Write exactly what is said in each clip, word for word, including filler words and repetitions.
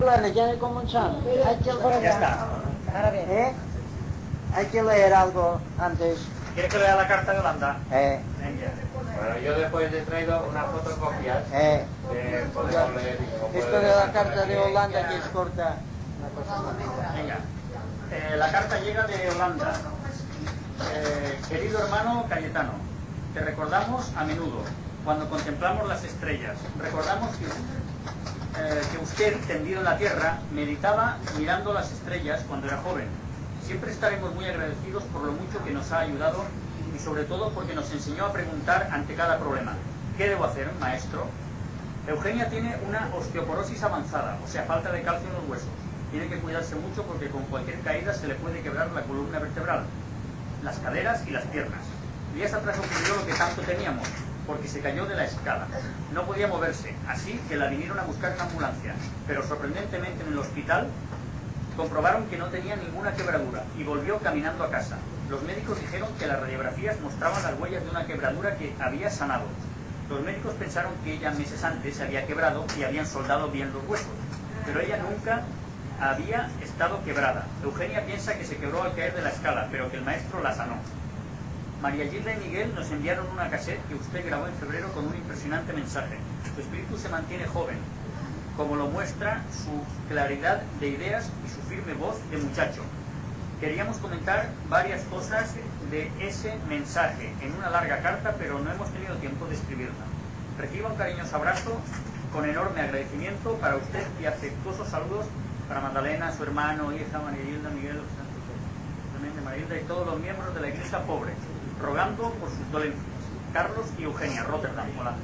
Ya comenzamos. Hay que leer. Ya está. Ahora bien. ¿Eh? Hay que leer algo antes. ¿Quieres que lea la carta de Holanda? Eh. Venga. Bueno, yo después he traído unas fotocopias Eh. que podemos leer. Esto de la carta de Holanda que es corta. Una cosa bonita. Venga. Eh, la carta llega de Holanda. Eh, querido hermano Cayetano, te recordamos a menudo cuando contemplamos las estrellas. Recordamos que, eh, que usted, tendido en la tierra, meditaba mirando las estrellas cuando era joven. Siempre estaremos muy agradecidos por lo mucho que nos ha ayudado y sobre todo porque nos enseñó a preguntar ante cada problema. ¿Qué debo hacer, maestro? Eugenia tiene una osteoporosis avanzada, o sea, falta de calcio en los huesos. Tiene que cuidarse mucho porque con cualquier caída se le puede quebrar la columna vertebral, las caderas y las piernas. Días atrás ocurrió lo que tanto temíamos, porque se cayó de la escala. No podía moverse, así que la vinieron a buscar en ambulancia, pero sorprendentemente en el hospital comprobaron que no tenía ninguna quebradura y volvió caminando a casa. Los médicos dijeron que las radiografías mostraban las huellas de una quebradura que había sanado. Los médicos pensaron que ella meses antes se había quebrado y habían soldado bien los huesos, pero ella nunca había estado quebrada. Eugenia piensa que se quebró al caer de la escala, pero que el maestro la sanó. María Gilda y Miguel nos enviaron una cassette que usted grabó en febrero con un impresionante mensaje. Su espíritu se mantiene joven, como lo muestra su claridad de ideas y su firme voz de muchacho. Queríamos comentar varias cosas de ese mensaje en una larga carta, pero no hemos tenido tiempo de escribirla. Reciba un cariñoso abrazo con enorme agradecimiento para usted y afectuosos saludos para Magdalena, su hermano, hija, María Gilda, Miguel, también María Gilda y todos los miembros de la Iglesia pobre, rogando por sus dolencias. Carlos y Eugenia, Rotterdam, Holanda.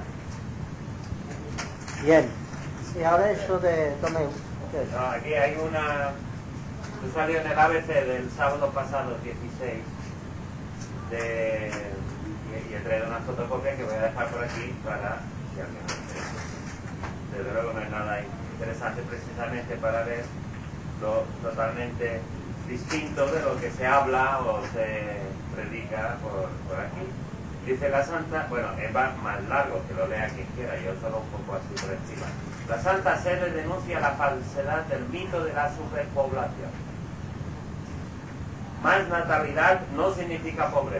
Bien. Y ahora eso de Tomeu. No, aquí hay una... Esto salió en el A B C del sábado pasado, dieciséis, de... y, y he traído una fotocopia que voy a dejar por aquí para... si alguien me interesa. Desde luego no es nada interesante precisamente para ver lo totalmente distinto de lo que se habla o se predica por, por aquí. Dice la Santa, bueno, es más largo, que lo lea quien quiera, yo solo un poco así por encima. La Santa Sede denuncia la falsedad del mito de la superpoblación. Más natalidad no significa pobreza.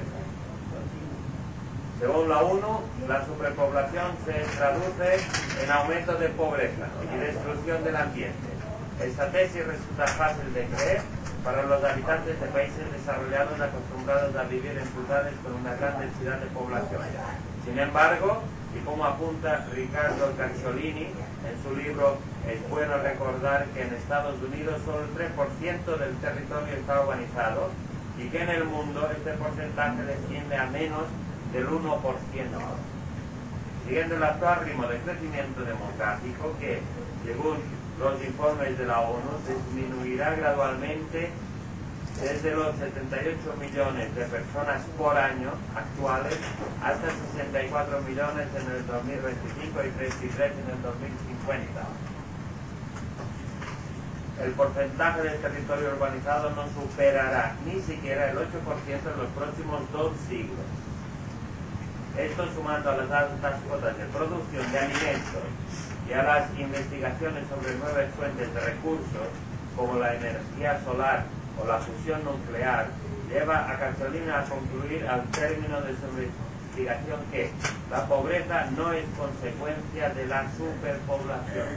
Según la ONU, la superpoblación se traduce en aumento de pobreza y destrucción del ambiente. Esta tesis resulta fácil de creer para los habitantes de países desarrollados acostumbrados a vivir en ciudades con una gran densidad de población. Sin embargo, y como apunta Ricardo Cacciolini en su libro Es bueno recordar que en Estados Unidos solo el tres por ciento del territorio está urbanizado y que en el mundo este porcentaje desciende a menos del uno por ciento. Siguiendo el actual ritmo de crecimiento demográfico que, según los informes de la ONU, disminuirá gradualmente desde los setenta y ocho millones de personas por año actuales hasta sesenta y cuatro millones en el dos mil veinticinco y treinta y tres en el dos mil cincuenta. El porcentaje del territorio urbanizado no superará ni siquiera el ocho por ciento en los próximos dos siglos. Esto, sumando a las altas cuotas de producción de alimentos y a las investigaciones sobre nuevas fuentes de recursos, como la energía solar o la fusión nuclear, lleva a Cacciolina a concluir al término de su investigación que la pobreza no es consecuencia de la superpoblación.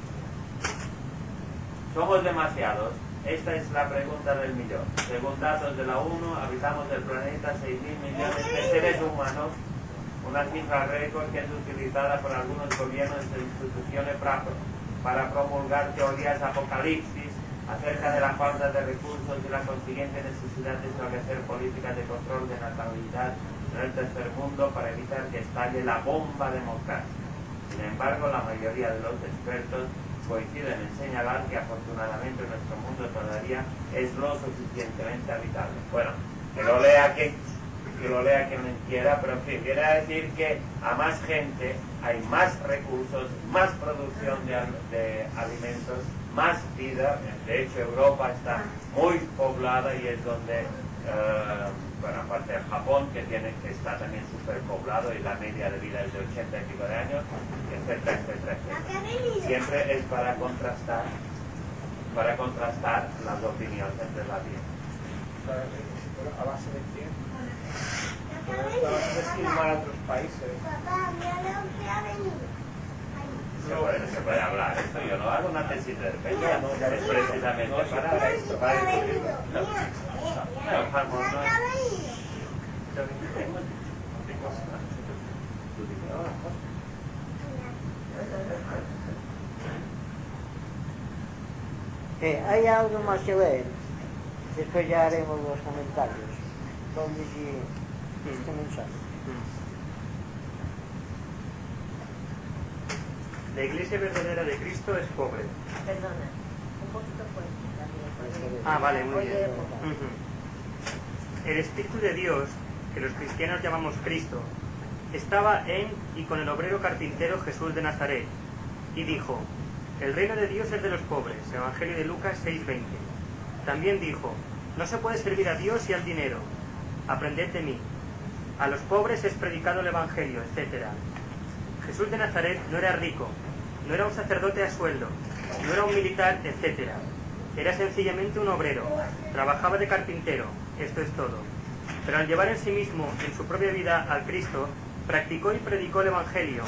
¿Somos demasiados? Esta es la pregunta del millón. Según datos de la ONU, habitamos el planeta seis mil millones de seres humanos, una cifra récord que es utilizada por algunos gobiernos e instituciones para, para promulgar teorías apocalipsis acerca de la falta de recursos y la consiguiente necesidad de establecer políticas de control de natalidad en el tercer mundo para evitar que estalle la bomba democrática. Sin embargo, la mayoría de los expertos coinciden en señalar que afortunadamente nuestro mundo todavía es lo suficientemente habitable. Bueno, que lo lea quien, que lo lea quien quiera, pero en fin, quiere decir que a más gente hay más recursos, más producción de, de alimentos, más vida. De hecho, Europa está muy poblada y es donde, uh, bueno, aparte de Japón, que tiene que está también superpoblado y la media de vida es de ochenta y pico de años, etcétera, etcétera, etcétera. Siempre es para contrastar para contrastar las opiniones relativas. ¿A base de qué? A base de filmar a otros países. Se puede, se puede hablar esto, yo no hago una tesis de defensa, no, ya es precisamente no, para para esto, para descubrirlo. No, no, no, vamos, no. Eh, hay algo más que leer. Después ya haremos los comentarios. ¿Dónde sigue este mensaje? La iglesia verdadera de Cristo es pobre. Perdona, un poquito fuerte también. Ah, vale, muy bien. Oye, Ujú. El Espíritu de Dios, que los cristianos llamamos Cristo, estaba en y con el obrero carpintero Jesús de Nazaret, y dijo: el reino de Dios es de los pobres. Evangelio de Lucas seis veinte. También dijo: no se puede servir a Dios y al dinero. Aprended de mí. A los pobres es predicado el Evangelio, etcétera. Jesús de Nazaret no era rico, no era un sacerdote a sueldo, no era un militar, etcétera. Era sencillamente un obrero, trabajaba de carpintero, esto es todo. Pero al llevar en sí mismo, en su propia vida, al Cristo, practicó y predicó el Evangelio,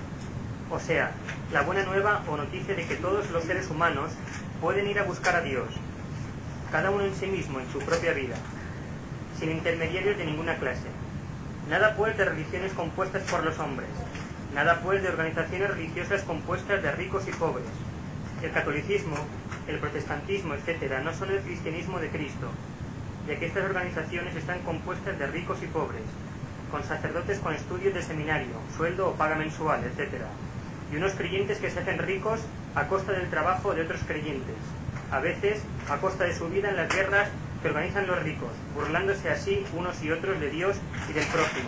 o sea, la buena nueva o noticia de que todos los seres humanos pueden ir a buscar a Dios, cada uno en sí mismo, en su propia vida, sin intermediarios de ninguna clase. Nada pues de religiones compuestas por los hombres, nada pues de organizaciones religiosas compuestas de ricos y pobres. El catolicismo, el protestantismo, etcétera, no son el cristianismo de Cristo, ya que estas organizaciones están compuestas de ricos y pobres, con sacerdotes con estudios de seminario, sueldo o paga mensual, etcétera, y unos creyentes que se hacen ricos a costa del trabajo de otros creyentes, a veces a costa de su vida en las guerras que organizan los ricos, burlándose así unos y otros de Dios y del prójimo.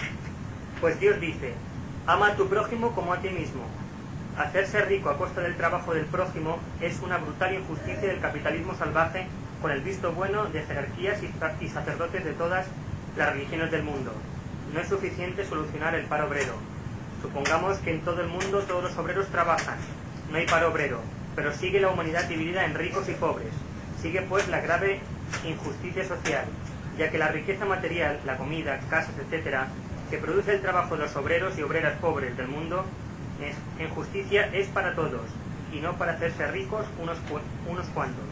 Pues Dios dice: ama a tu prójimo como a ti mismo. Hacerse rico a costa del trabajo del prójimo es una brutal injusticia del capitalismo salvaje, con el visto bueno de jerarquías y sacerdotes de todas las religiones del mundo. No es suficiente solucionar el paro obrero. Supongamos que en todo el mundo todos los obreros trabajan. No hay paro obrero, pero sigue la humanidad dividida en ricos y pobres. Sigue pues la grave injusticia social, ya que la riqueza material, la comida, casas, etcétera, que produce el trabajo de los obreros y obreras pobres del mundo, es, en justicia es para todos, y no para hacerse ricos unos, unos cuantos.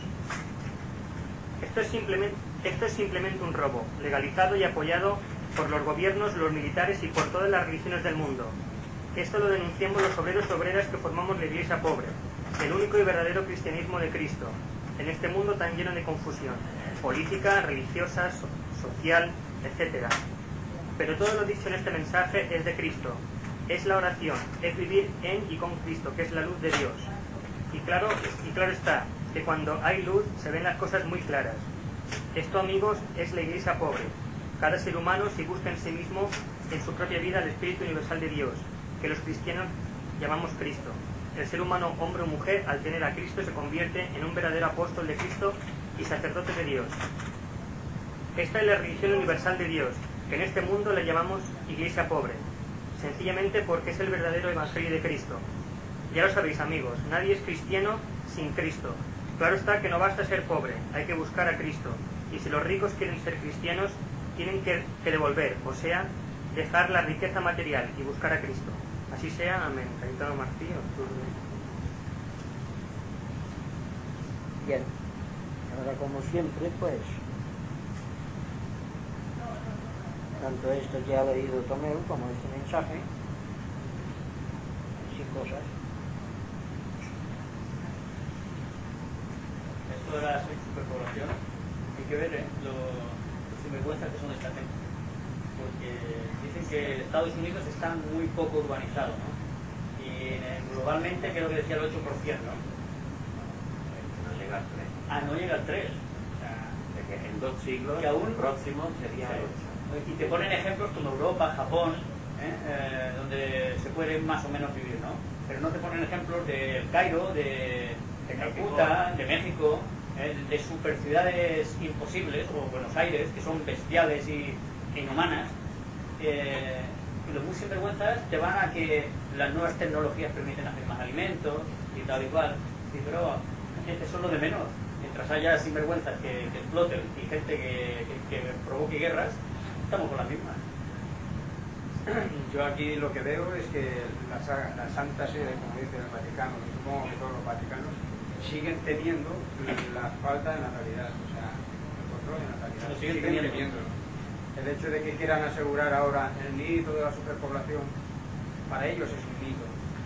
Esto es, simplemente, esto es simplemente un robo, legalizado y apoyado por los gobiernos, los militares y por todas las religiones del mundo. Esto lo denunciamos los obreros y obreras que formamos la Iglesia pobre, el único y verdadero cristianismo de Cristo, en este mundo tan lleno de confusión, política, religiosa, so social, etcétera. Pero todo lo dicho en este mensaje es de Cristo, es la oración, es vivir en y con Cristo, que es la luz de Dios. Y claro, y claro está, que cuando hay luz se ven las cosas muy claras. Esto, amigos, es la Iglesia pobre. Cada ser humano si busca en sí mismo, en su propia vida, el Espíritu Universal de Dios, que los cristianos llamamos Cristo. El ser humano, hombre o mujer, al tener a Cristo, se convierte en un verdadero apóstol de Cristo y sacerdote de Dios. Esta es la religión universal de Dios, que en este mundo le llamamos Iglesia pobre, sencillamente porque es el verdadero Evangelio de Cristo. Ya lo sabéis, amigos, nadie es cristiano sin Cristo. Claro está que no basta ser pobre, hay que buscar a Cristo. Y si los ricos quieren ser cristianos, tienen que, que devolver, o sea, dejar la riqueza material y buscar a Cristo. Así sea, amén. Cayetano Martí, octubre. Bien, ahora como siempre, pues, tanto esto que ha leído Tomeu como este mensaje, así cosas. Esto de la superpoblación, hay que ver ¿eh? los, los sinvergüenzas que son de esta gente. Porque dicen que Estados Unidos está muy poco urbanizado, ¿no? Y eh, globalmente creo que decía el ocho por ciento, ¿no? No llega al tres. Ah, no llega al tres. O sea, De que en dos siglos que aún próximos sería sí. el ocho. Y te ponen ejemplos como Europa, Japón, ¿eh? Eh, donde se puede más o menos vivir, ¿no? Pero no te ponen ejemplos de Cairo, de, de Calcuta, de México, ¿eh? de super ciudades imposibles, o Buenos Aires, que son bestiales y inhumanas. Eh, y los muy sinvergüenzas te van a que las nuevas tecnologías permiten hacer más alimentos y tal y cual. Sí, pero Eso es lo de menos. Mientras haya sinvergüenzas que, que exploten y gente que, que, que provoque guerras, estamos con las mismas. Yo aquí lo que veo es que la, la Santa Sede, como dice el Vaticano, y supongo que todos los vaticanos, siguen teniendo la falta de natalidad, o sea, el control de natalidad. Lo siguen teniendo. teniéndolo. El hecho de que quieran asegurar ahora el mito de la superpoblación, para ellos es un mito.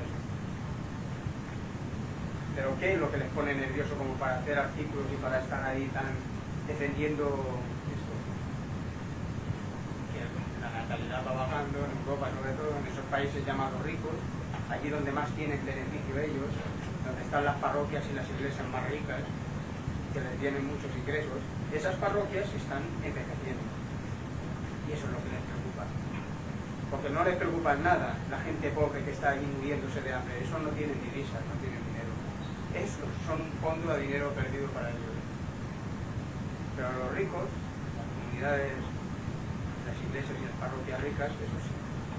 Pero ¿qué es lo que les pone nervioso como para hacer artículos y para estar ahí tan defendiendo esto? Que la natalidad va bajando en Europa, sobre todo en esos países llamados ricos, allí donde más tienen beneficio ellos, donde están las parroquias y las iglesias más ricas, que les tienen muchos ingresos, esas parroquias están envejeciendo. Y eso es lo que les preocupa. Porque no les preocupa nada la gente pobre que está ahí muriéndose de hambre. Eso no tienen divisas, no tienen dinero. Eso son un fondo de dinero perdido para ellos. Pero los ricos, las comunidades, las iglesias y las parroquias ricas, eso sí.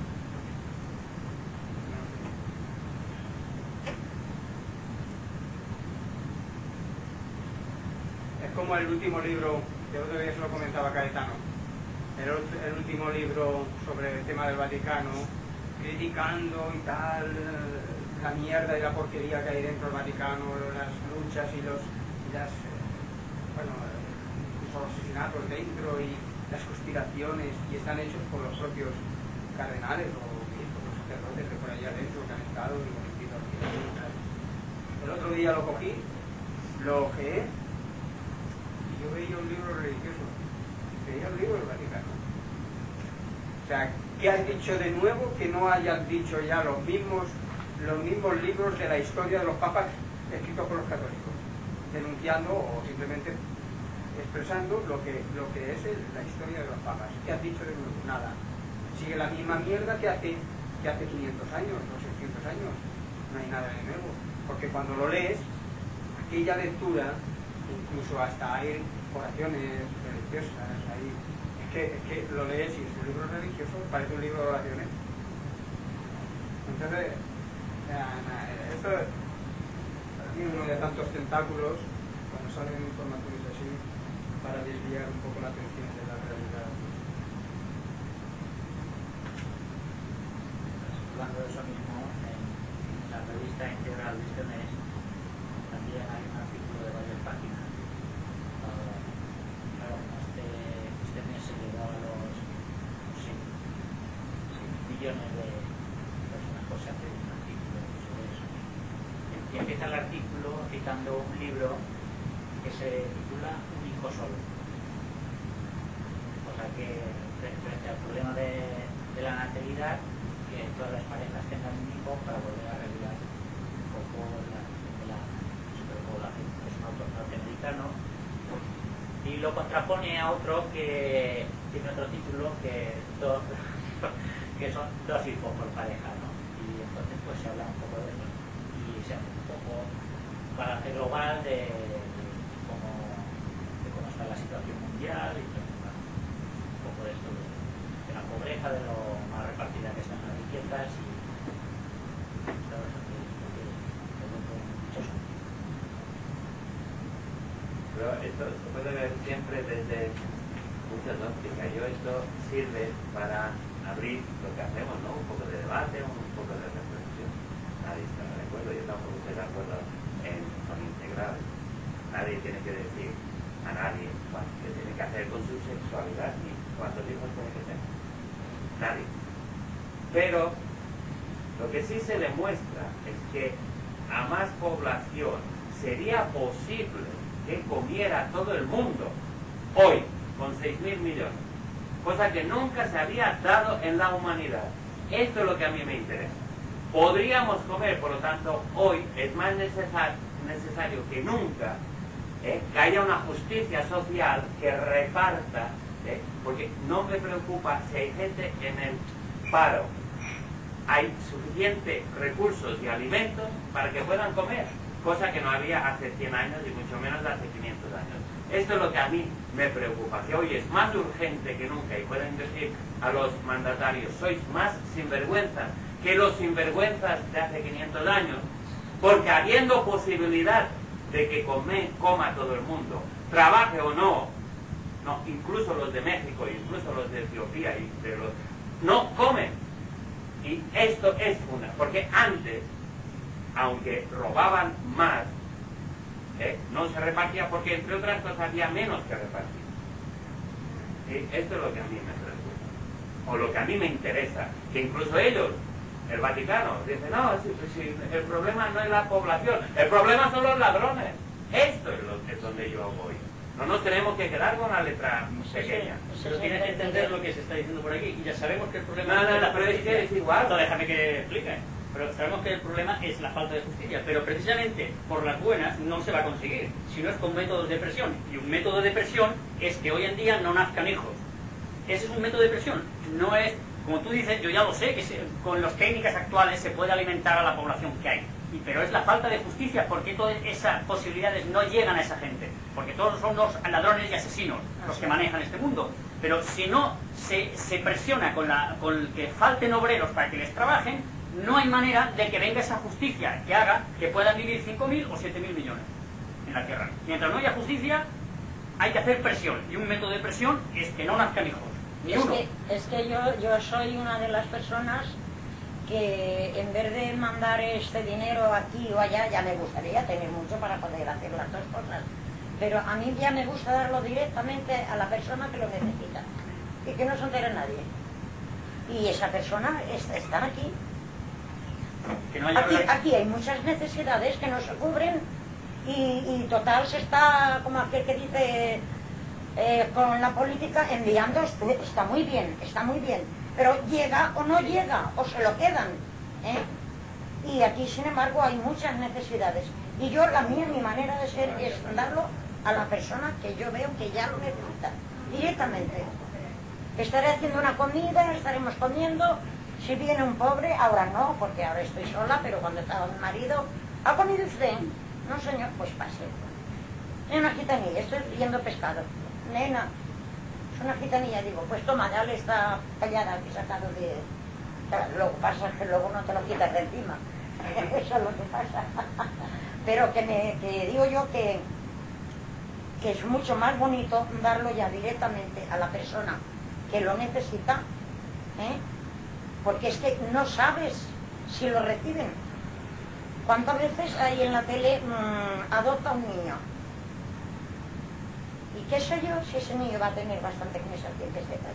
Es como el último libro, que otro día se lo comentaba Caetano, el, el último libro sobre el tema del Vaticano, criticando y tal la mierda y la porquería que hay dentro del Vaticano, las luchas y los y las eh, bueno, incluso los asesinatos dentro y las conspiraciones, y están hechos por los propios cardenales o obispos, los sacerdotes de por allá adentro que han estado y han escrito aquí. El otro día lo cogí, lo ojeé y yo veía un libro religioso, veía un libro del Vaticano. O sea, ¿qué has dicho de nuevo que no hayan dicho ya los mismos los mismos libros de la historia de los papas escritos por los católicos, denunciando o simplemente expresando lo que, lo que es el, la historia de los papas? ¿Qué has dicho de nuevo? Nada. Sigue la misma mierda que hace, que hace quinientos años o seiscientos años. No hay nada de nuevo. Porque cuando lo lees, aquella lectura, incluso hasta hay oraciones religiosas, hay, es, que, es que lo lees y es un libro religioso, parece un libro de oraciones. Entonces, esto tiene uno de tantos tentáculos cuando salen informaciones así para desviar un poco la atención de la realidad. Hablando de eso mismo, en la revista Integral de este mes también hay un artículo de varias páginas. Uh, claro, este, este mes se llegó a los seis millones de personas, pues se hace un artículo sobre eso. Y empieza el artículo citando un libro que se titula Un hijo solo. O sea que frente al problema de, de la natalidad, que todas las parejas tengan un hijo para volver a regular un poco la, la superpoblación. Es un autor norteamericano y lo contrapone a otro que tiene otro título que, do, que son dos hijos por pareja, ¿no? Y entonces pues se habla un poco de eso y se hace un poco balance global de, de, cómo, de cómo está la situación mundial y todo, bueno, un poco de esto de, de la pobreza, de lo mal repartida que están las riquezas y todo eso que es mucho sentido. Pero esto se puede ver siempre desde muchas ópticas. Yo esto sirve para abrir lo que hacemos, ¿no? Un poco de debate, un poco de reflexión. Nadie está de acuerdo, yo tampoco estoy de acuerdo en con integral. Nadie tiene que decir a nadie qué tiene que hacer con su sexualidad ni cuántos hijos tiene que tener. Nadie. Pero lo que sí se demuestra es que a más población sería posible que comiera todo el mundo hoy con seis mil millones, cosa que nunca se había dado en la humanidad. Esto es lo que a mí me interesa. Podríamos comer, por lo tanto, hoy es más necesario, necesario que nunca ¿eh? que haya una justicia social que reparta, ¿eh? porque no me preocupa si hay gente en el paro, hay suficientes recursos y alimentos para que puedan comer, cosa que no había hace cien años y mucho menos hace quinientos años. Esto es lo que a mí me preocupa, que hoy es más urgente que nunca, y pueden decir a los mandatarios, sois más sinvergüenzas que los sinvergüenzas de hace quinientos años, porque habiendo posibilidad de que come, coma todo el mundo, trabaje o no, no, incluso los de México, incluso los de Etiopía, y de los, no comen. Y esto es una, porque antes, aunque robaban más, ¿eh? no se repartía porque entre otras cosas había menos que repartir. ¿Sí? Esto es lo que a mí me preocupa, o lo que a mí me interesa, que incluso ellos, el Vaticano, dice, no, si, si, el problema no es la población, el problema son los ladrones. Esto es, lo, es donde yo voy. No nos tenemos que quedar con la letra pequeña. Pero tienes que entender lo que se está diciendo por aquí, y ya sabemos que el problema No, no, es la no, pero es que es igual. No, déjame que explique. Pero sabemos que el problema es la falta de justicia, pero precisamente por las buenas no se va a conseguir, sino es con métodos de presión. Y un método de presión es que hoy en día no nazcan hijos. Ese es un método de presión. No es, como tú dices, yo ya lo sé, que se, con las técnicas actuales se puede alimentar a la población que hay. Y, pero es la falta de justicia, porque todas esas posibilidades no llegan a esa gente. Porque todos son los ladrones y asesinos los que manejan este mundo. Pero si no se, se presiona con, la, con que falten obreros para que les trabajen, no hay manera de que venga esa justicia que haga que puedan vivir cinco mil o siete mil millones en la Tierra. Mientras no haya justicia, hay que hacer presión. Y un método de presión es que no nazcan hijos. Ni es uno. Que, es que yo, yo soy una de las personas que en vez de mandar este dinero aquí o allá, ya me gustaría tener mucho para poder hacer las dos cosas. Pero a mí ya me gusta darlo directamente a la persona que lo necesita. Y que no se entere nadie. Y esa persona está, está aquí. Que no haya Aquí, una- aquí hay muchas necesidades que no se cubren y, y total se está, como aquel que dice, eh, con la política enviando, esto está muy bien, está muy bien, pero llega o no llega, o se lo quedan, ¿eh? Y aquí, sin embargo, hay muchas necesidades. Y yo, la mía, mi manera de ser es darlo a la persona que yo veo que ya lo necesita, directamente. Estaré haciendo una comida, estaremos comiendo. Si viene un pobre, ahora no, porque ahora estoy sola, pero cuando estaba mi marido, ¿ha comido usted? No, señor, pues pase. Es una gitanilla, estoy friendo pescado. Nena, es una gitanilla, digo, pues toma, dale esta callada que he sacado de... Lo que pasa es que luego no te lo quitas de encima. Eso es lo que pasa. Pero que, me, que digo yo que, que es mucho más bonito darlo ya directamente a la persona que lo necesita, ¿eh? Porque es que no sabes si lo reciben. ¿Cuántas veces hay en la tele mmm, adopta un niño? ¿Y qué sé yo si ese niño va a tener bastante con esas dientes secas?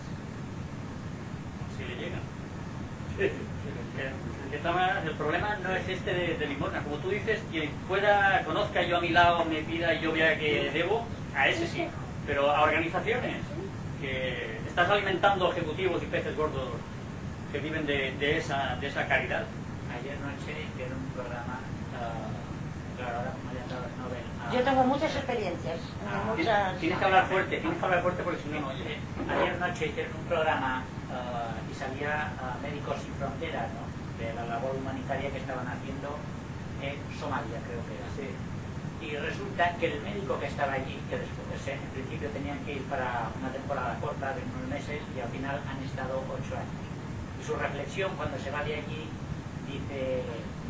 Si le llega. Sí. De todas maneras, el problema no es este de, de limosna. Como tú dices, quien pueda, conozca yo a mi lado, me pida y yo vea que debo, a ese sí. Pero a organizaciones que estás alimentando ejecutivos y peces gordos que viven de, de, esa, de esa caridad. Ayer noche en un programa, uh, claro, ahora como ya dado el Nobel... a- Yo tengo muchas experiencias, Ah, muchas... Tienes que hablar fuerte, tienes que hablar fuerte porque si no, no oye. Ayer noche hicieron un programa uh, y salía uh, Médicos Sin Fronteras, ¿no? De la labor humanitaria que estaban haciendo en Somalia, creo que era. Sí. Y resulta que el médico que estaba allí, que después en principio tenían que ir para una temporada corta de unos meses y al final han estado ocho años. Y su reflexión cuando se va de allí dice,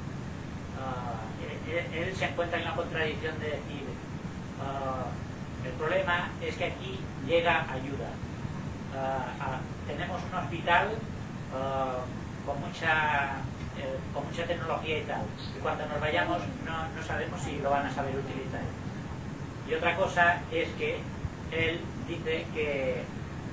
uh, él, él se encuentra en la contradicción de decir, uh, el problema es que aquí llega ayuda. Uh, a, tenemos un hospital uh, con mucha eh, con mucha tecnología y tal, y cuando nos vayamos no, no sabemos si lo van a saber utilizar. Y otra cosa es que él dice que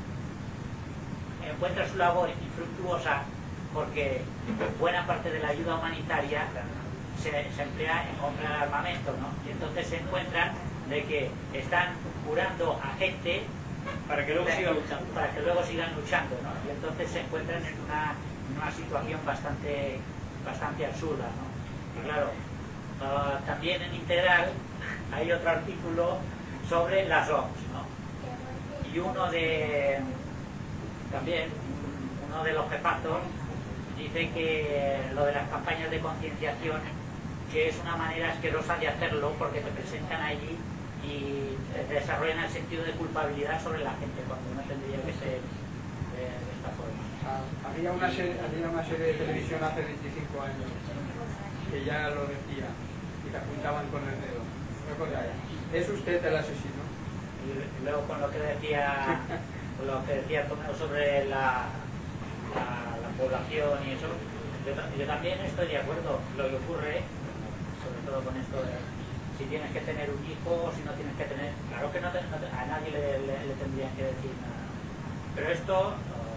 encuentra su labor infructuosa porque buena parte de la ayuda humanitaria se, se emplea en comprar armamento, ¿no? Y entonces se encuentran de que están curando a gente Para que luego de- siga luchando. para que luego sigan luchando, ¿no? Y entonces se encuentran en una, en una situación bastante bastante absurda, ¿no? Y claro, uh, también en Integral hay otro artículo sobre las O M S, ¿no? Y uno de también uno de los jefazos dice que lo de las campañas de concienciación, que es una manera asquerosa de hacerlo porque te presentan allí y desarrollan el sentido de culpabilidad sobre la gente cuando no tendría que ser de, de esta forma. Ah, había, una serie, había una serie de televisión hace veinticinco años que ya lo decía y te apuntaban con el dedo. Es usted el asesino. Y luego con lo que decía, con lo que decía Tomeo sobre la, la, la población y eso, yo, yo también estoy de acuerdo. Lo que ocurre, sobre todo con esto de si tienes que tener un hijo o si no tienes que tener, claro que no, te, no te, a nadie le, le, le tendrían que decir nada. Pero esto,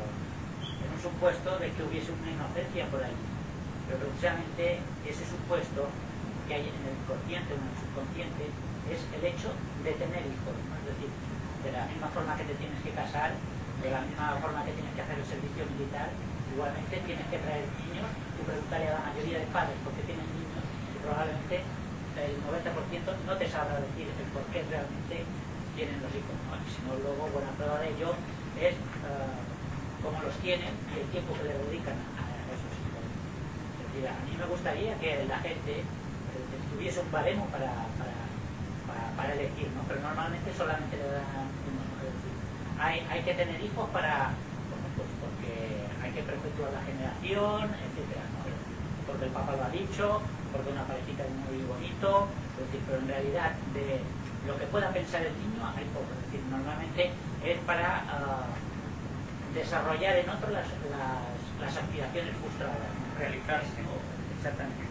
uh, en un supuesto de que hubiese una inocencia por ahí. Pero precisamente ese supuesto que hay en el consciente o en el subconsciente es el hecho de tener hijos, ¿no? Es decir, de la misma forma que te tienes que casar, de la misma forma que tienes que hacer el servicio militar, igualmente tienes que traer niños. Tú preguntarle a la mayoría de padres por qué tienen niños y probablemente el noventa por ciento no te sabrá decir el por qué realmente tienen los hijos, ¿no? Sino luego buena prueba de ello es uh, cómo los tienen y el tiempo que le dedican a, a esos hijos. Es decir, a mí me gustaría que la gente eh, tuviese un baremo para, para, para, para elegir, ¿no? Pero normalmente solamente le dan uno, ¿no? Es decir, hay, hay que tener hijos para, bueno, pues porque hay que perpetuar la generación, etcétera, ¿no? Porque el Papa lo ha dicho, porque una parejita es muy bonito, es decir, pero en realidad de lo que pueda pensar el niño hay poco. Es decir, normalmente es para uh, desarrollar en otro las, las, las aspiraciones frustradas, ¿no? Realizarse, ¿no? Exactamente.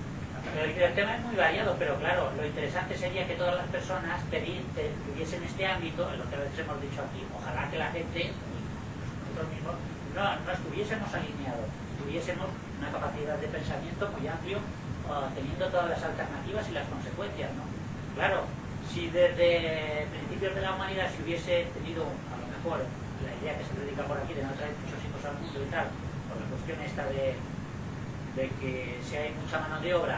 El, el tema es muy variado, pero claro, lo interesante sería que todas las personas tuviesen este ámbito, en lo que a veces hemos dicho aquí, ojalá que la gente, nosotros mismos, no, no estuviésemos alineados, tuviésemos una capacidad de pensamiento muy amplio, uh, teniendo todas las alternativas y las consecuencias, ¿no? Claro, si desde principios de la humanidad se hubiese tenido, a lo mejor, la idea que se predica por aquí de no traer muchos hijos al mundo y tal, por la cuestión esta de, de que si hay mucha mano de obra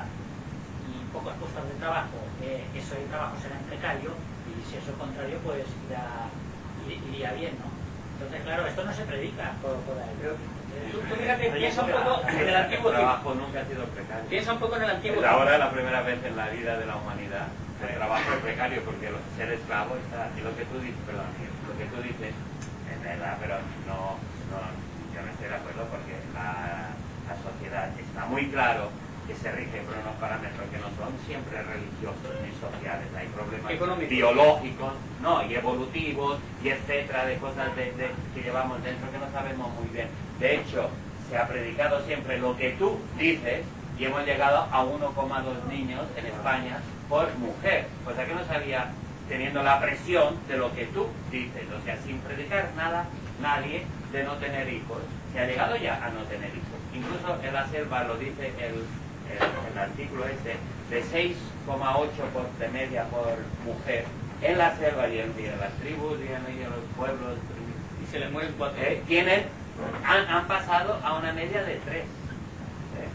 y pocos puestos de trabajo, eh, eso el trabajo será precario, y si eso es contrario, pues irá, iría bien, ¿no? Entonces, claro, esto no se predica por, por ahí. Pero, tú, tú fíjate, piensa un poco en el antiguo tiempo. El trabajo nunca ha sido precario. Piensa un poco en el antiguo tiempo. Ahora es la primera vez en la vida de la humanidad que el trabajo es precario, porque ser esclavo está... Y lo que tú dices, perdón, lo que tú dices es verdad, pero no, no yo no estoy de acuerdo, porque la, la sociedad está muy claro que se rige por unos parámetros que no son siempre religiosos ni sociales. Hay problemas económicos, biológicos, no, y evolutivos, y etcétera, de cosas de, de, que llevamos dentro que no sabemos muy bien. De hecho, se ha predicado siempre lo que tú dices, y hemos llegado a uno coma dos niños en España por mujer, cosa que no sabía, teniendo la presión de lo que tú dices. O sea, sin predicar nada, nadie de no tener hijos, se ha llegado ya a no tener hijos. Incluso en la selva lo dice el El, el artículo este, de seis coma ocho de media por mujer en la selva y en, y en las tribus y en, y en los pueblos, y se le mueren cuatro, eh, tienen, han, han pasado a una media de tres, ¿eh?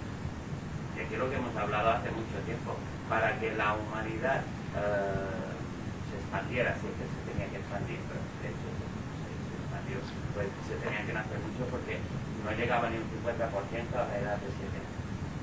Y aquí es lo que hemos hablado hace mucho tiempo, para que la humanidad uh, se expandiera, si es que se tenía que expandir, pero de hecho se, se expandió, pues se tenían que nacer mucho, porque no llegaba ni un cincuenta por ciento a la edad de siete años.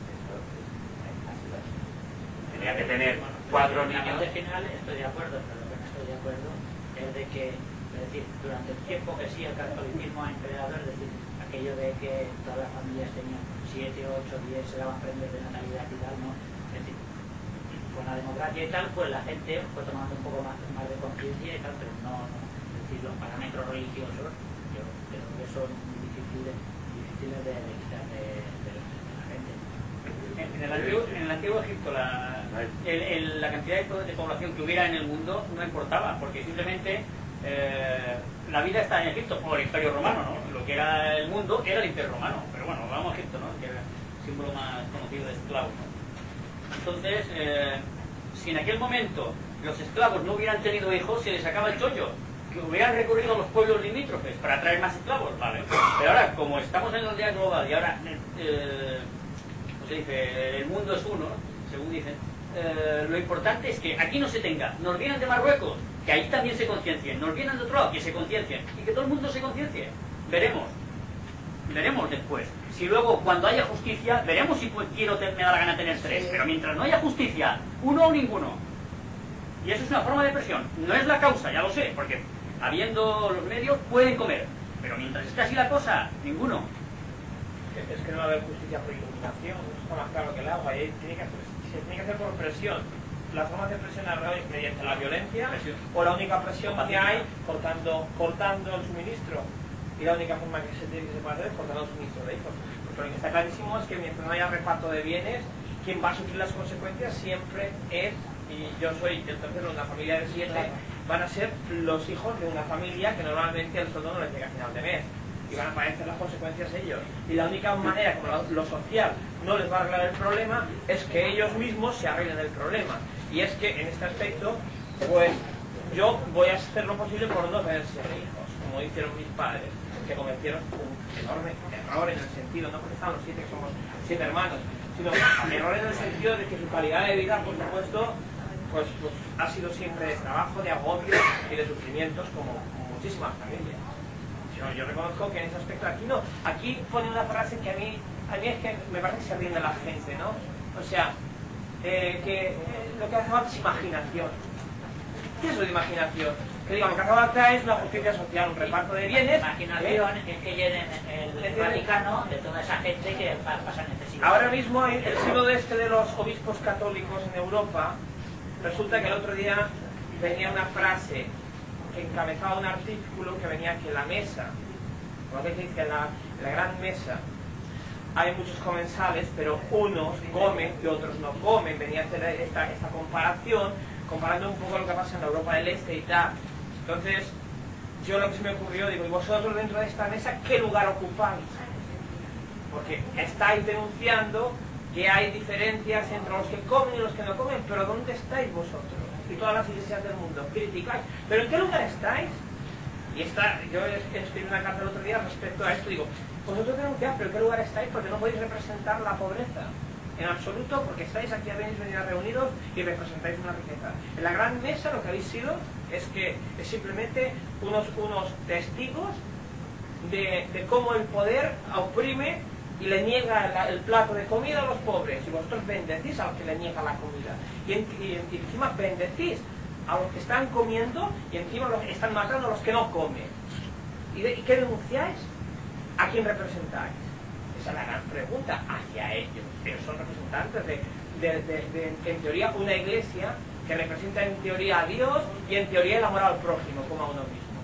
Tenía que tener cuatro niños. De final estoy de acuerdo, pero lo que no estoy de acuerdo es de que, es decir, durante el tiempo que sí el catolicismo ha empleado, es decir, aquello de que todas las familias tenían siete, ocho, diez, se daban premios de natalidad y tal, ¿no? Es decir, con la democracia y tal, pues la gente fue tomando un poco más, más de conciencia y tal, pero no, no, es decir, los parámetros religiosos, yo creo que son muy difíciles, difíciles de, de quitar de, de, de la gente. En el antiguo, en el antiguo Egipto la, el, el, la cantidad de, de población que hubiera en el mundo no importaba, porque simplemente eh, la vida está en Egipto, o el Imperio Romano, ¿no? Lo que era el mundo era el Imperio Romano, pero bueno, vamos a Egipto, ¿no? Que era el símbolo más conocido de esclavos, ¿no? Entonces, eh, si en aquel momento los esclavos no hubieran tenido hijos, se les sacaba el chollo, que hubieran recurrido a los pueblos limítrofes para traer más esclavos, ¿vale? Pero ahora, como estamos en la aldea global y ahora... Eh, se dice, el mundo es uno, según dicen, eh, lo importante es que aquí no se tenga, nos vienen de Marruecos, que ahí también se conciencien, nos vienen de otro lado, que se conciencien, y que todo el mundo se conciencie. Veremos, veremos después. Si luego, cuando haya justicia, veremos si pues, quiero, te, me da la gana tener tres, pero mientras no haya justicia, uno o ninguno. Y eso es una forma de presión, no es la causa, ya lo sé, porque habiendo los medios pueden comer, pero mientras esté así la cosa, ninguno. Es que no va a haber justicia por iluminación, está más claro que el agua, y tiene que, se tiene que hacer por presión. la forma de presionar es mediante la violencia, o la única presión que hay cortando, cortando el suministro. Y la única forma que se tiene que se puede hacer es cortando el suministro de hijos. Porque lo que está clarísimo es que mientras no haya reparto de bienes, quien va a sufrir las consecuencias siempre es, y yo soy el tercero de una familia de siete, van a ser los hijos de una familia que normalmente el sueldo no les llega a final de mes. Y van a padecer las consecuencias ellos. Y la única manera, como lo, lo social no les va a arreglar el problema, es que ellos mismos se arreglen el problema. Y es que en este aspecto, pues yo voy a hacer lo posible por no tener siete hijos, como hicieron mis padres, que cometieron un enorme error en el sentido, no porque estaban los siete, que somos siete hermanos, sino error en el sentido de que su calidad de vida, por supuesto, pues, pues ha sido siempre de trabajo, de agobio y de sufrimientos, como muchísimas familias. Yo, yo reconozco que en ese aspecto aquí no. Aquí pone una frase que a mí, a mí es que me parece que se ríe de la gente, ¿no? O sea, eh, que eh, lo que hace falta es imaginación. ¿Qué es lo de imaginación? Que digan, lo que hace falta es una justicia social, un reparto de bienes. Imaginación ¿eh? Es que llenen el Vaticano de toda esa gente que pasa necesidad. Ahora mismo el sínodo este de los obispos católicos en Europa, resulta que el otro día venía una frase que encabezaba un artículo que venía que la mesa, como que dice, en la, en la gran mesa hay muchos comensales, pero unos comen y otros no comen. Venía a hacer esta, esta comparación, comparando un poco lo que pasa en la Europa del Este y tal. Entonces, yo lo que se me ocurrió, digo, ¿y vosotros dentro de esta mesa qué lugar ocupáis? Porque estáis denunciando que hay diferencias entre los que comen y los que no comen, pero ¿dónde estáis vosotros? Y todas las iglesias del mundo, criticáis. ¿Pero en qué lugar estáis? Y está, yo escribí una carta el otro día respecto a esto, digo, vosotros denunciáis, pero ¿en qué lugar estáis? Porque no podéis representar la pobreza. En absoluto, porque estáis aquí, habéis venido reunidos y representáis una riqueza. En la gran mesa lo que habéis sido es que es simplemente unos, unos testigos de, de cómo el poder oprime y le niega la, el plato de comida a los pobres, y vosotros bendecís a los que le niega la comida, y, en, y, y encima bendecís a los que están comiendo, y encima los, están matando a los que no comen. ¿Y, de, ¿y qué denunciáis? ¿A quién representáis? Esa es la gran pregunta, hacia ellos. Ellos son representantes de, de, de, de, de, en teoría, una iglesia que representa en teoría a Dios y en teoría el amor al prójimo, como a uno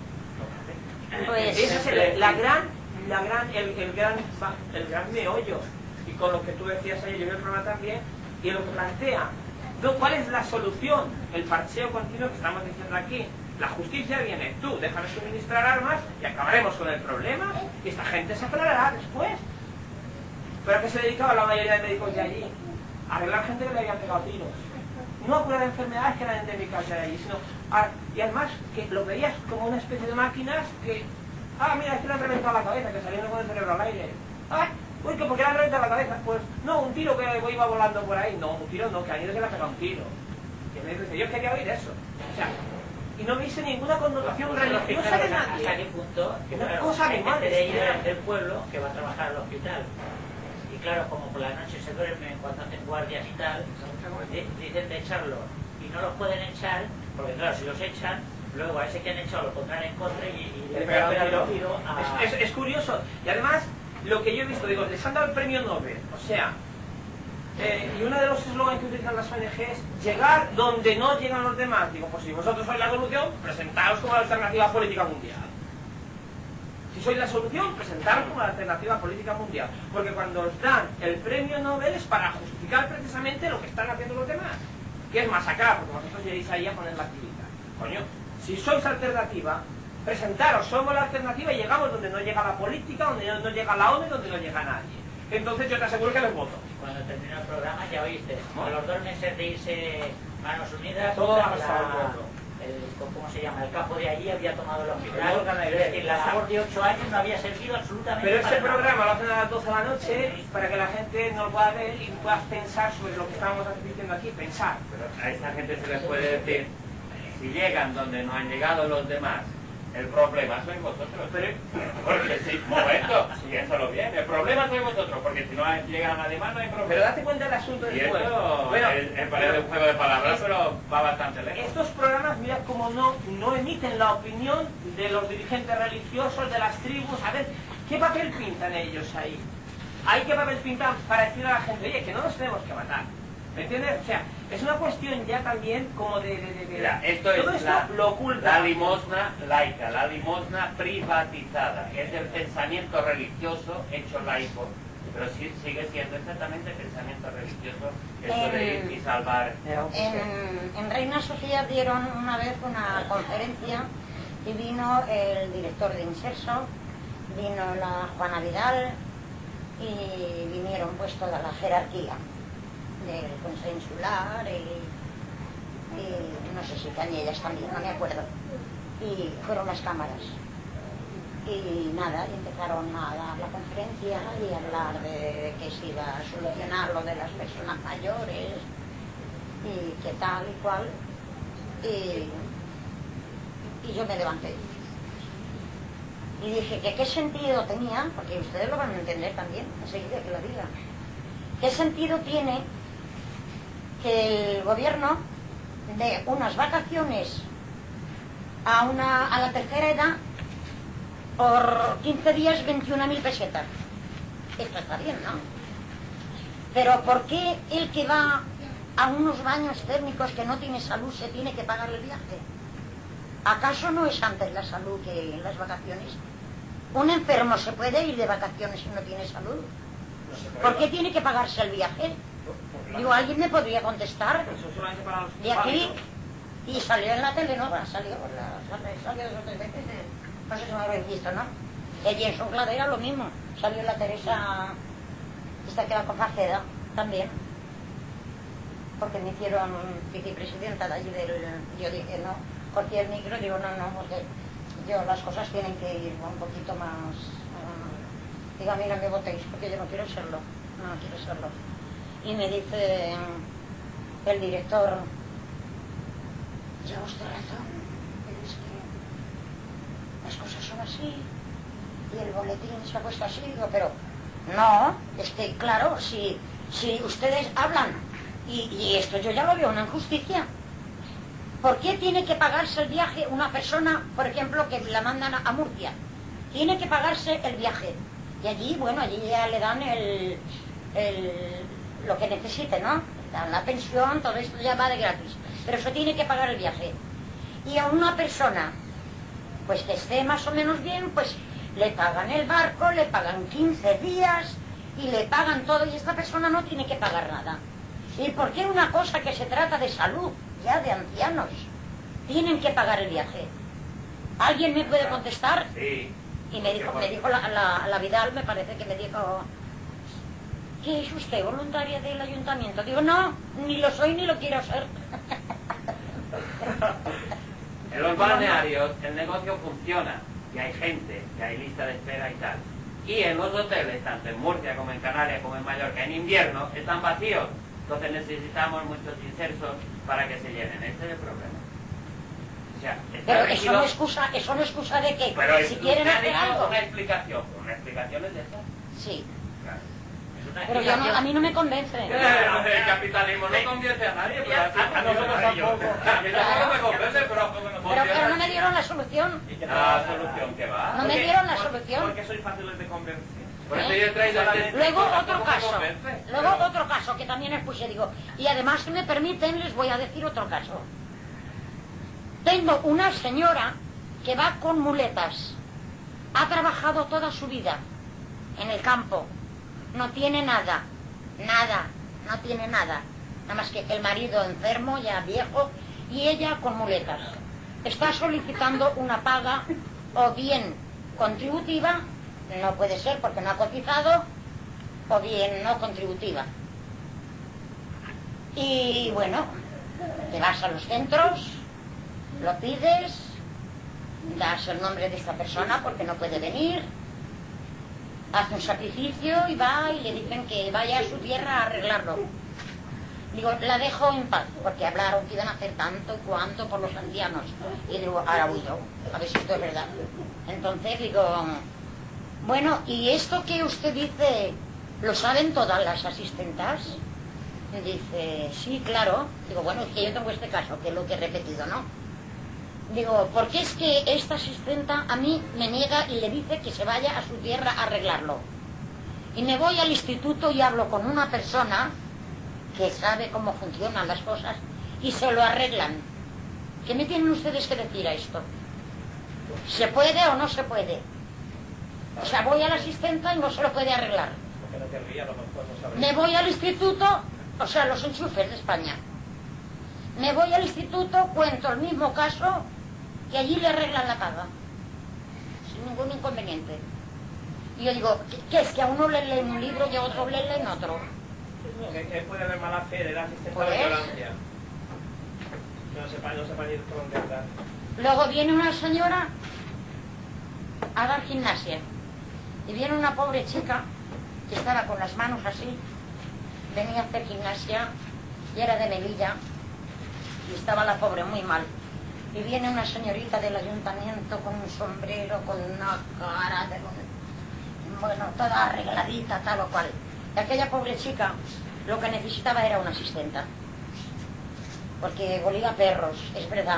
mismo. Pues, esa es el, la gran, la gran, el, el, gran, el gran meollo. Y con lo que tú decías ayer, yo vi el programa también, y lo que plantea, ¿cuál es la solución? El parcheo continuo que estamos diciendo aquí. La justicia viene, tú, déjame suministrar armas y acabaremos con el problema, y esta gente se aclarará después. ¿Pero a qué se dedicaba la mayoría de médicos de allí? A arreglar gente que le habían pegado tiros. No a curar enfermedades que eran endémicas de allí, sino a, y además que lo veías como una especie de máquinas que, ah, mira, es que le han reventado la cabeza, que salieron con el cerebro al aire. Ah, uy, que porque le han reventado la cabeza, pues no, un tiro que iba volando por ahí. No, un tiro no, que a mí que le ha pegado un tiro. Y me dice, yo quería oír eso. O sea, y no me hice ninguna connotación religiosa de nadie. ¿Hasta qué punto? Que, una claro, cosa hay animal. gente de ella del pueblo que va a trabajar al hospital. Y claro, como por la noche se duermen cuando hacen guardias y tal, dicen de echarlos. Y no los pueden echar, porque claro, si los echan, luego a ese que han echado lo pondrán en contra y, y le pegan el tiro a... Es, es, es curioso. Y además, lo que yo he visto, digo, les han dado el premio Nobel. O sea, eh, y uno de los eslogans que utilizan las O N G es llegar donde no llegan los demás. Digo, pues si vosotros sois la solución, presentaos como la alternativa política mundial. Si sois la solución, presentaros como la alternativa política mundial. Porque cuando os dan el premio Nobel es para justificar precisamente lo que están haciendo los demás. Que es masacrar, porque vosotros llegáis ahí a poner la tirita. Coño, si sois alternativa, presentaros, somos la alternativa y llegamos donde no llega la política, donde no llega la ONU y donde no llega nadie. Entonces yo te aseguro que les voto. Cuando termina el programa ya oíste, a los dos meses de irse Manos Unidas, todo la, ha pasado el pueblo. El, ¿cómo se llama? El campo de allí había tomado el hospital. Es decir, la labor de ocho años no había servido absolutamente Pero para ese nada. programa lo hacen a las doce de la noche para que la gente no lo pueda ver y puedas pensar sobre lo que estábamos diciendo aquí, pensar. Pero a esta gente se les puede decir, si llegan donde no han llegado los demás, el problema sois vosotros. Pero, porque si, un momento, piénsalo bien, el problema sois vosotros, porque si no llega nadie más no hay problema. pero date cuenta del asunto Y después. esto Bueno, es, es parece un juego de palabras, pero va bastante lejos. estos programas, mira cómo no, no emiten la opinión de los dirigentes religiosos, de las tribus. A ver, ¿qué papel pintan ellos ahí? ¿Hay qué papel pintan para decir a la gente, oye, que no nos tenemos que matar? ¿Me entiendes? O sea, es una cuestión ya también como de... de, de, de Mira, esto todo es esto la, lo oculta. la limosna laica, la limosna privatizada, es el pensamiento religioso hecho laico, pero sí, sigue siendo exactamente pensamiento religioso, esto de ir y salvar. En, en Reina Sofía dieron una vez una conferencia y vino el director de Inserso, vino la Juana Vidal y vinieron pues toda la jerarquía del Consejo Insular y, y no sé si Cañellas también, no me acuerdo, y fueron las cámaras y nada, y empezaron a dar la conferencia y a hablar de que se iba a solucionar lo de las personas mayores y que tal y cual, y, y yo me levanté y dije que qué sentido tenía, porque ustedes lo van a entender también enseguida que lo diga, qué sentido tiene que el gobierno dé unas vacaciones a, una, a la tercera edad por quince días, veintiuna mil pesetas. Esto está bien, ¿no? Pero ¿por qué el que va a unos baños térmicos que no tiene salud se tiene que pagar el viaje? ¿Acaso no es antes la salud que las vacaciones? ¿Un enfermo se puede ir de vacaciones si no tiene salud? ¿Por qué tiene que pagarse el viaje? Digo, ¿alguien me podría contestar? De aquí, y salió en la tele, ¿no? Salió, la, salió dos o tres veces, no sé si me habéis visto, ¿no? El Jenson Cladera lo mismo, salió la Teresa, esta que va con Faceda, también. Porque me hicieron vicepresidenta de allí del... Yo dije, no, corté el micro, digo, no, no, porque yo las cosas tienen que ir un poquito más... Uh, digo, a mí no me votéis, porque yo no quiero serlo, no, no quiero serlo. Y me dice el director, lleva usted razón, pero es que las cosas son así, y el boletín se ha puesto así, digo, pero no, es que claro, si, si ustedes hablan, y, y esto yo ya lo veo una injusticia, ¿por qué tiene que pagarse el viaje una persona, por ejemplo, que la mandan a, a Murcia? Tiene que pagarse el viaje, y allí, bueno, allí ya le dan el... el lo que necesite, ¿no? La, la pensión, todo esto ya va de gratis, pero eso tiene que pagar el viaje. Y a una persona, pues que esté más o menos bien, pues le pagan el barco, le pagan quince días y le pagan todo, y esta persona no tiene que pagar nada. ¿Y por qué una cosa que se trata de salud, ya de ancianos, tienen que pagar el viaje? ¿Alguien me puede contestar? Sí. Y me dijo, me dijo la, la, la Vidal, me parece que me dijo... ¿Qué es usted, voluntaria del ayuntamiento? Digo, no, ni lo soy ni lo quiero ser. En los balnearios el negocio funciona, y hay gente, y hay lista de espera y tal. Y en los hoteles, tanto en Murcia como en Canarias como en Mallorca, en invierno, están vacíos. Entonces necesitamos muchos insersos para que se llenen. Ese es el problema. O sea, está Pero regido... eso no excusa, eso no excusa de que Pero si quieren usted ha hacer dicho algo... una explicación. ¿Una explicación es de esa? Sí. Claro. Pero yo no, a mí no me convence. El capitalismo no convence a nadie, pero a, a, a nosotros tampoco. Yo tampoco me convence, pero... Pero, pero no me dieron la solución. La solución que va. No me dieron la solución. Porque sois fáciles de convencer. Por eso yo he traído este... Luego otro tampoco me caso. convence. Luego otro caso que también expuse, digo. Y además, si me permiten, les voy a decir otro caso. Tengo una señora que va con muletas. Ha trabajado toda su vida en el campo. No tiene nada, nada, no tiene nada. Nada más que el marido enfermo, ya viejo, y ella con muletas. Está solicitando una paga o bien contributiva, no puede ser porque no ha cotizado, o bien no contributiva. Y bueno, te vas a los centros, lo pides, das el nombre de esta persona porque no puede venir, hace un sacrificio y va y le dicen que vaya a su tierra a arreglarlo. Digo, la dejo en paz, porque hablaron que iban a hacer tanto y cuanto por los ancianos. Y digo, ahora voy yo, a ver si esto es verdad. Entonces digo, bueno, ¿y esto que usted dice, lo saben todas las asistentas? Dice, sí, claro. Digo, bueno, es que yo tengo este caso, que es lo que he repetido, ¿no? Digo, porque es que esta asistenta a mí me niega y le dice que se vaya a su tierra a arreglarlo. Y me voy al instituto y hablo con una persona que sabe cómo funcionan las cosas y se lo arreglan. ¿Qué me tienen ustedes que decir a esto? ¿Se puede o no se puede? O sea, voy a la asistenta y no se lo puede arreglar. Me voy al instituto, o sea, los enchufes de España. Me voy al instituto, cuento el mismo caso y allí le arreglan la paga. Sin ningún inconveniente. Y yo digo, ¿qué, qué es? Que a uno le leen un libro y a otro le leen otro. Que puede haber mala fe de la asistente Pues, de violencia. No sepa, no sepa ni por dónde andar. Luego viene una señora a dar gimnasia. Y viene una pobre chica que estaba con las manos así, venía a hacer gimnasia y era de Melilla y estaba la pobre muy mal. Y viene una señorita del ayuntamiento con un sombrero, con una cara de... bueno, toda arregladita, tal o cual. Y aquella pobre chica lo que necesitaba era una asistenta. Porque volía perros, es verdad.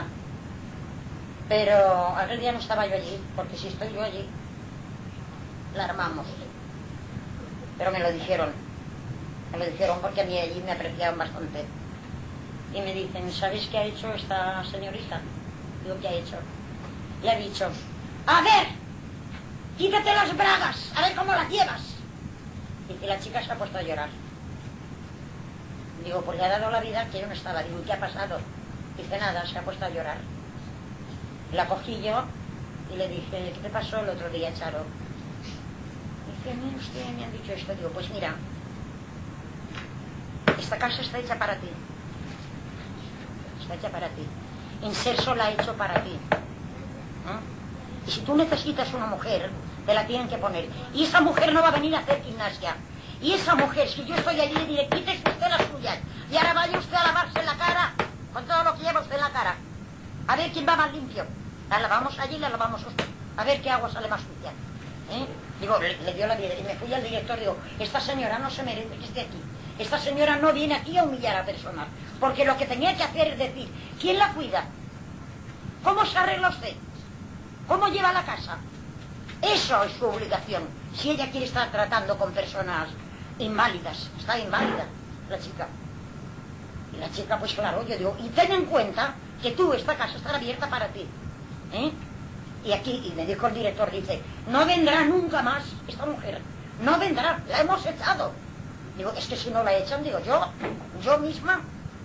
Pero aquel día no estaba yo allí, porque si estoy yo allí, la armamos. Pero me lo dijeron. Me lo dijeron porque a mí allí me apreciaban bastante. Y me dicen, ¿sabéis qué ha hecho esta señorita? Digo, ¿qué ha hecho? Le ha dicho, a ver, quítate las bragas, a ver cómo las llevas. Y que la chica se ha puesto a llorar. Digo, pues le ha dado la vida que yo no estaba. Digo, ¿qué ha pasado? Dice, nada, se ha puesto a llorar. La cogí yo y le dije, ¿qué te pasó el otro día, Charo? Dice, mire usted, me han dicho esto. Digo, pues mira, esta casa está hecha para ti. Está hecha para ti. Inserso la ha hecho para ti. ¿Eh? Y si tú necesitas una mujer, te la tienen que poner. Y esa mujer no va a venir a hacer gimnasia. Y esa mujer, si yo estoy allí, le diré, quítese usted las suyas. Y ahora vaya usted a lavarse la cara, con todo lo que lleva usted en la cara. A ver quién va más limpio. La lavamos allí y la lavamos a usted. A ver qué agua sale más sucia. ¿Eh? Digo, le, le dio la vida. Y me fui al director, digo, esta señora no se merece que esté aquí. Esta señora no viene aquí a humillar a personas. Porque lo que tenía que hacer es decir, ¿quién la cuida? ¿Cómo se arregla usted? ¿Cómo lleva la casa? Eso es su obligación. Si ella quiere estar tratando con personas inválidas, está inválida la chica. Y la chica, pues claro, yo digo, y ten en cuenta que tú, esta casa estará abierta para ti. ¿Eh? Y aquí, y me dijo el director, dice, no vendrá nunca más esta mujer. No vendrá, la hemos echado. Digo, es que si no la echan, digo, yo, yo misma,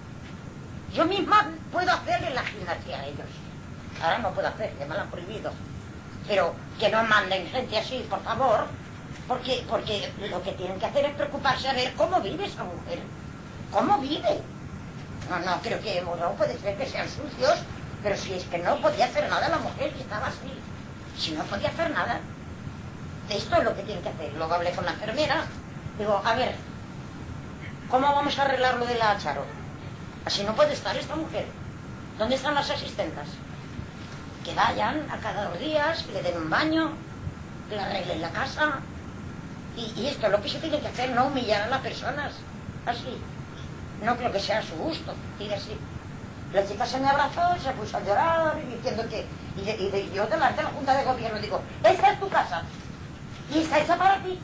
yo misma puedo hacerle la gimnasia a ellos. Ahora no puedo hacer, ya me la han prohibido. Pero que no manden gente así, por favor, porque, porque lo que tienen que hacer es preocuparse a ver cómo vive esa mujer. ¿Cómo vive? No, no, creo que no puede ser que sean sucios, pero si es que no podía hacer nada la mujer que estaba así. Si no podía hacer nada. Esto es lo que tienen que hacer. Luego hablé con la enfermera. Digo, a ver, ¿cómo vamos a arreglar lo de la Charo? Así no puede estar esta mujer. ¿Dónde están las asistentas? Que vayan a cada dos días, que le den un baño, que le arreglen la casa. Y, y esto es lo que se tiene que hacer, no humillar a las personas. Así. No creo que sea a su gusto, y así. La chica se me abrazó, se puso a llorar, diciendo que... Y, de, y de, yo delante de la Junta de Gobierno digo, esta es tu casa, y está hecha para ti.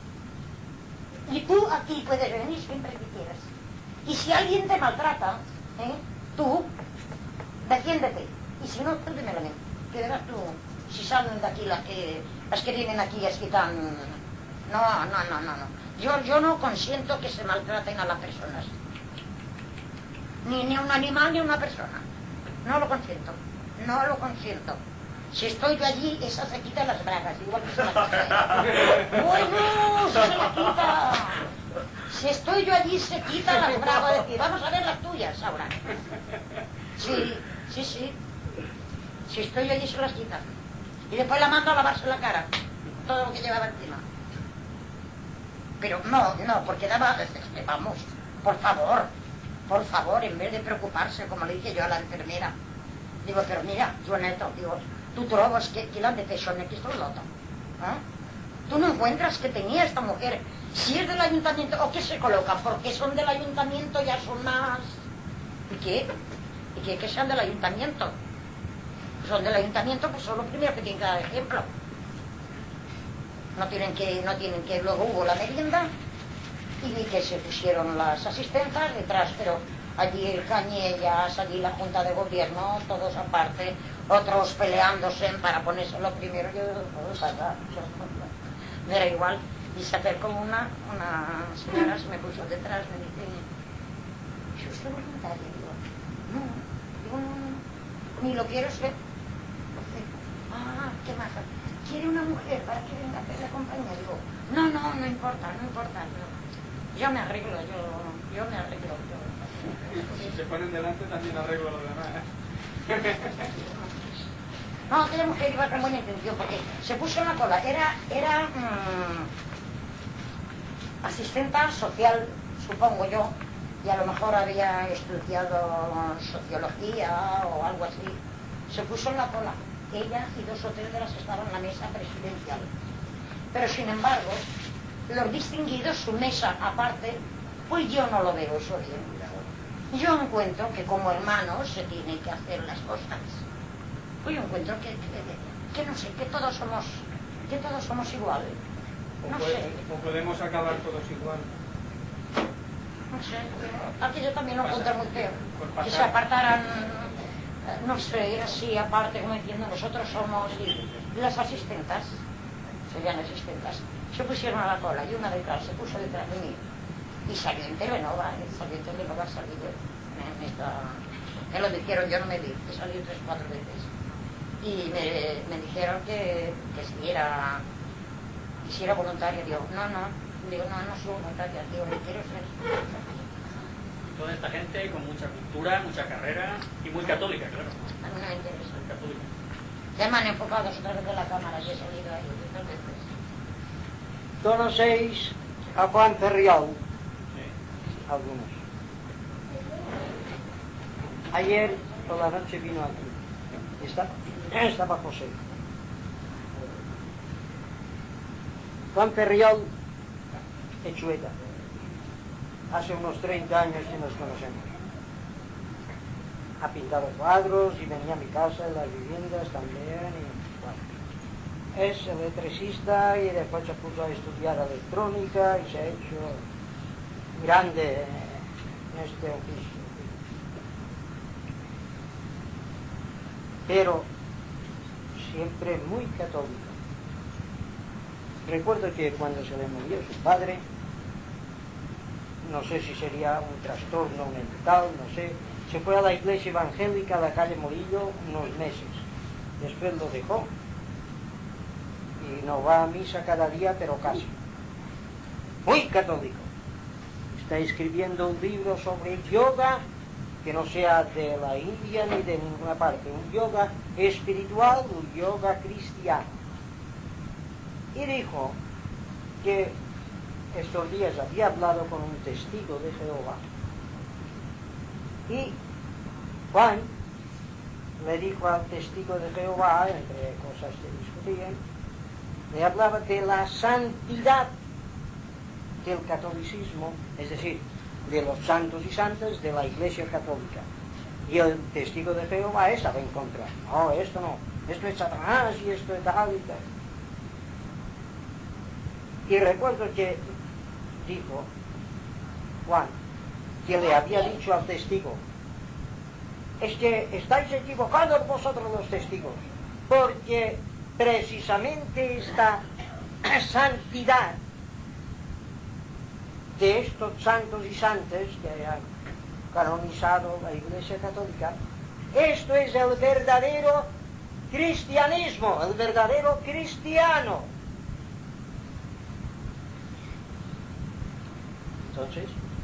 Y tú aquí puedes venir siempre que quieras. Y si alguien te maltrata, ¿eh? Tú, defiéndete. Y si no, tú dímelo a mí. Que verás tú, si salen de aquí las que, las que vienen aquí así tan... No, no, no, no, no. Yo, yo no consiento que se maltraten a las personas. Ni, ni un animal ni una persona. No lo consiento. No lo consiento. Si estoy yo allí, esa se quita las bragas, igual que se la quita. Bueno, se la quita. Si estoy yo allí, se quita las bragas. Decir, vamos a ver las tuyas ahora. Sí, sí, sí. Si estoy yo allí, se las quita. Y después la mando a lavarse la cara. Todo lo que llevaba encima. Pero no, no, porque daba... Vamos, por favor. Por favor, en vez de preocuparse, como le dije yo a la enfermera, digo, però mira, Joaneta, digo, tu trobes que, que l'han de fer això en aquesta lota? ¿Eh? ¿Tú no encuentras que tenía esta mujer, si es del ayuntamiento, o que se colocan, porque son del ayuntamiento, ya son más... ¿Y qué? ¿Y qué? Que sean del ayuntamiento. Son del ayuntamiento, pues son los primeros que tienen que dar ejemplo. No tienen que, no tienen que, luego hubo la merienda, y vi que se pusieron las asistentas detrás, pero allí el Cañellas, allí la Junta de Gobierno, todos aparte, otros peleándose para ponérselo primero. Yo me era igual, y se acercó una, una señora, se me puso detrás, me dice, ¿es usted voluntaria? Digo, no, digo, no, no, ni lo quiero ser. Ah, qué maja. ¿Quiere una mujer para que venga a hacer la compañía? Digo, no, no, no importa, no importa. No. Yo me arreglo, yo, yo me arreglo. Yo. Si se ponen delante también arreglo lo demás. No, aquella mujer iba con buena intención porque se puso en la cola. Era, era mmm, asistenta social, supongo yo, y a lo mejor había estudiado sociología o algo así. Se puso en la cola. Ella y dos o tres de las que estaban en la mesa presidencial. Pero sin embargo, los distinguidos, su mesa aparte, pues yo no lo veo eso bien. Yo encuentro que como hermanos se tienen que hacer las cosas. Pues yo encuentro que, que, que no sé, que todos somos, que todos somos iguales. No o, puede, sé. o podemos acabar todos igual. No sé, aquí yo también lo encuentro muy feo. Que se apartaran, no sé, así aparte, como diciendo, nosotros somos y las asistentas, serían asistentas, se pusieron a la cola y una detrás se puso detrás de mí y salió en Telenova, salió en Telenova, salió en esta, me lo dijeron, yo no me vi, que salió tres, cuatro veces y me, me dijeron que, que si era, si era voluntaria. Digo, no, no, digo, no, no soy voluntaria, digo, ni quiero ser. Toda esta gente con mucha cultura, mucha carrera y muy católica, claro. A mí no me interesa. Muy católica. Ya me han enfocado dos o tres veces la cámara y he salido ahí dos veces. ¿Conocéis a Juan Ferriol? Sí. Algunos. Ayer por la noche vino aquí. Está, estaba José. Juan Ferriol, Echueta. Hace unos treinta años que nos conocemos. Ha pintado cuadros y venía a mi casa, en las viviendas también. Y, bueno. Es electricista y después se puso a estudiar electrónica y se ha hecho grande en este oficio. Pero siempre muy católico. Recuerdo que cuando se le murió su padre, no sé si sería un trastorno mental, no sé, se fue a la iglesia evangélica a la calle Morillo unos meses. Después lo dejó y no va a misa cada día, pero casi. Muy católico. Está escribiendo un libro sobre yoga que no sea de la India ni de ninguna parte, un yoga espiritual, un yoga cristiano. Y dijo que estos días había hablado con un testigo de Jehová. Y Juan le dijo al testigo de Jehová, entre cosas que discutían, le hablaba de la santidad del catolicismo, es decir, de los santos y santas de la Iglesia Católica. Y el testigo de Jehová estaba en contra. No, esto no, esto es Satanás y esto es tal y tal. Y recuerdo que dijo Juan, que le había dicho al testigo, es que estáis equivocados vosotros los testigos, porque precisamente esta santidad de estos santos y santas que han canonizado la Iglesia Católica, esto es el verdadero cristianismo, el verdadero cristiano. Entonces,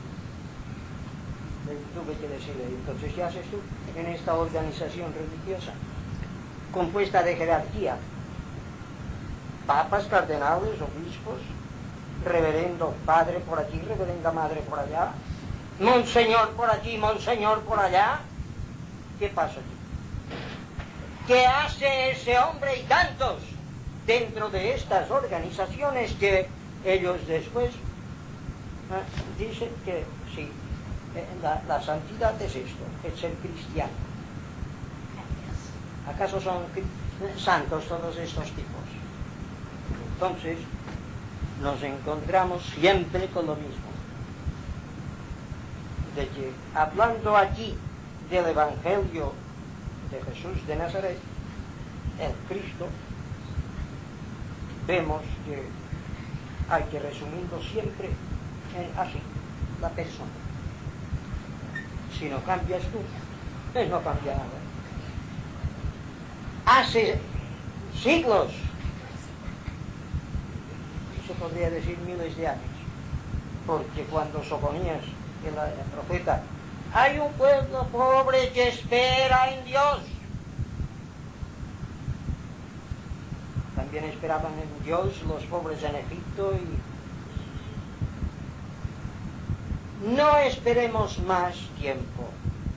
tuve que decirle, entonces, ¿qué haces tú en esta organización religiosa compuesta de jerarquía? Papas, cardenales, obispos, reverendo padre por aquí, reverenda madre por allá, monseñor por aquí, monseñor por allá. ¿Qué pasa aquí? ¿Qué hace ese hombre y tantos dentro de estas organizaciones que ellos después eh, dicen que sí, eh, la, la santidad es esto, es ser cristiano? ¿Acaso son santos todos estos tipos? Entonces nos encontramos siempre con lo mismo. de que, hablando aquí del Evangelio de Jesús de Nazaret, el Cristo, vemos que hay que resumirlo siempre en así, la persona. Si no cambias tú, pues no cambia nada. Hace siglos, se podría decir miles de años, porque cuando suponías que la, el profeta, hay un pueblo pobre que espera en Dios, también esperaban en Dios los pobres en Egipto. Y no esperemos más tiempo.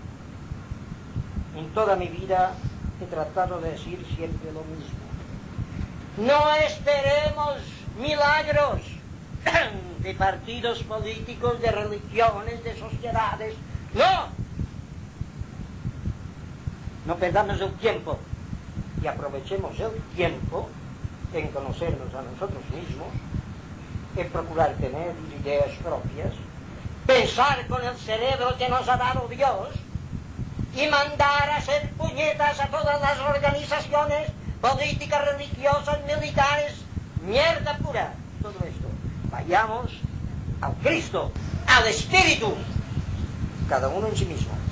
En toda mi vida he tratado de decir siempre lo mismo. No esperemos milagros de partidos políticos, de religiones, de sociedades. No. No perdamos el tiempo y aprovechemos el tiempo en conocernos a nosotros mismos, en procurar tener ideas propias, pensar con el cerebro que nos ha dado Dios y mandar a hacer puñetas a todas las organizaciones políticas, religiosas, militares, mierda pura, todo esto. Vayamos al Cristo, al Espíritu, cada uno en sí mismo.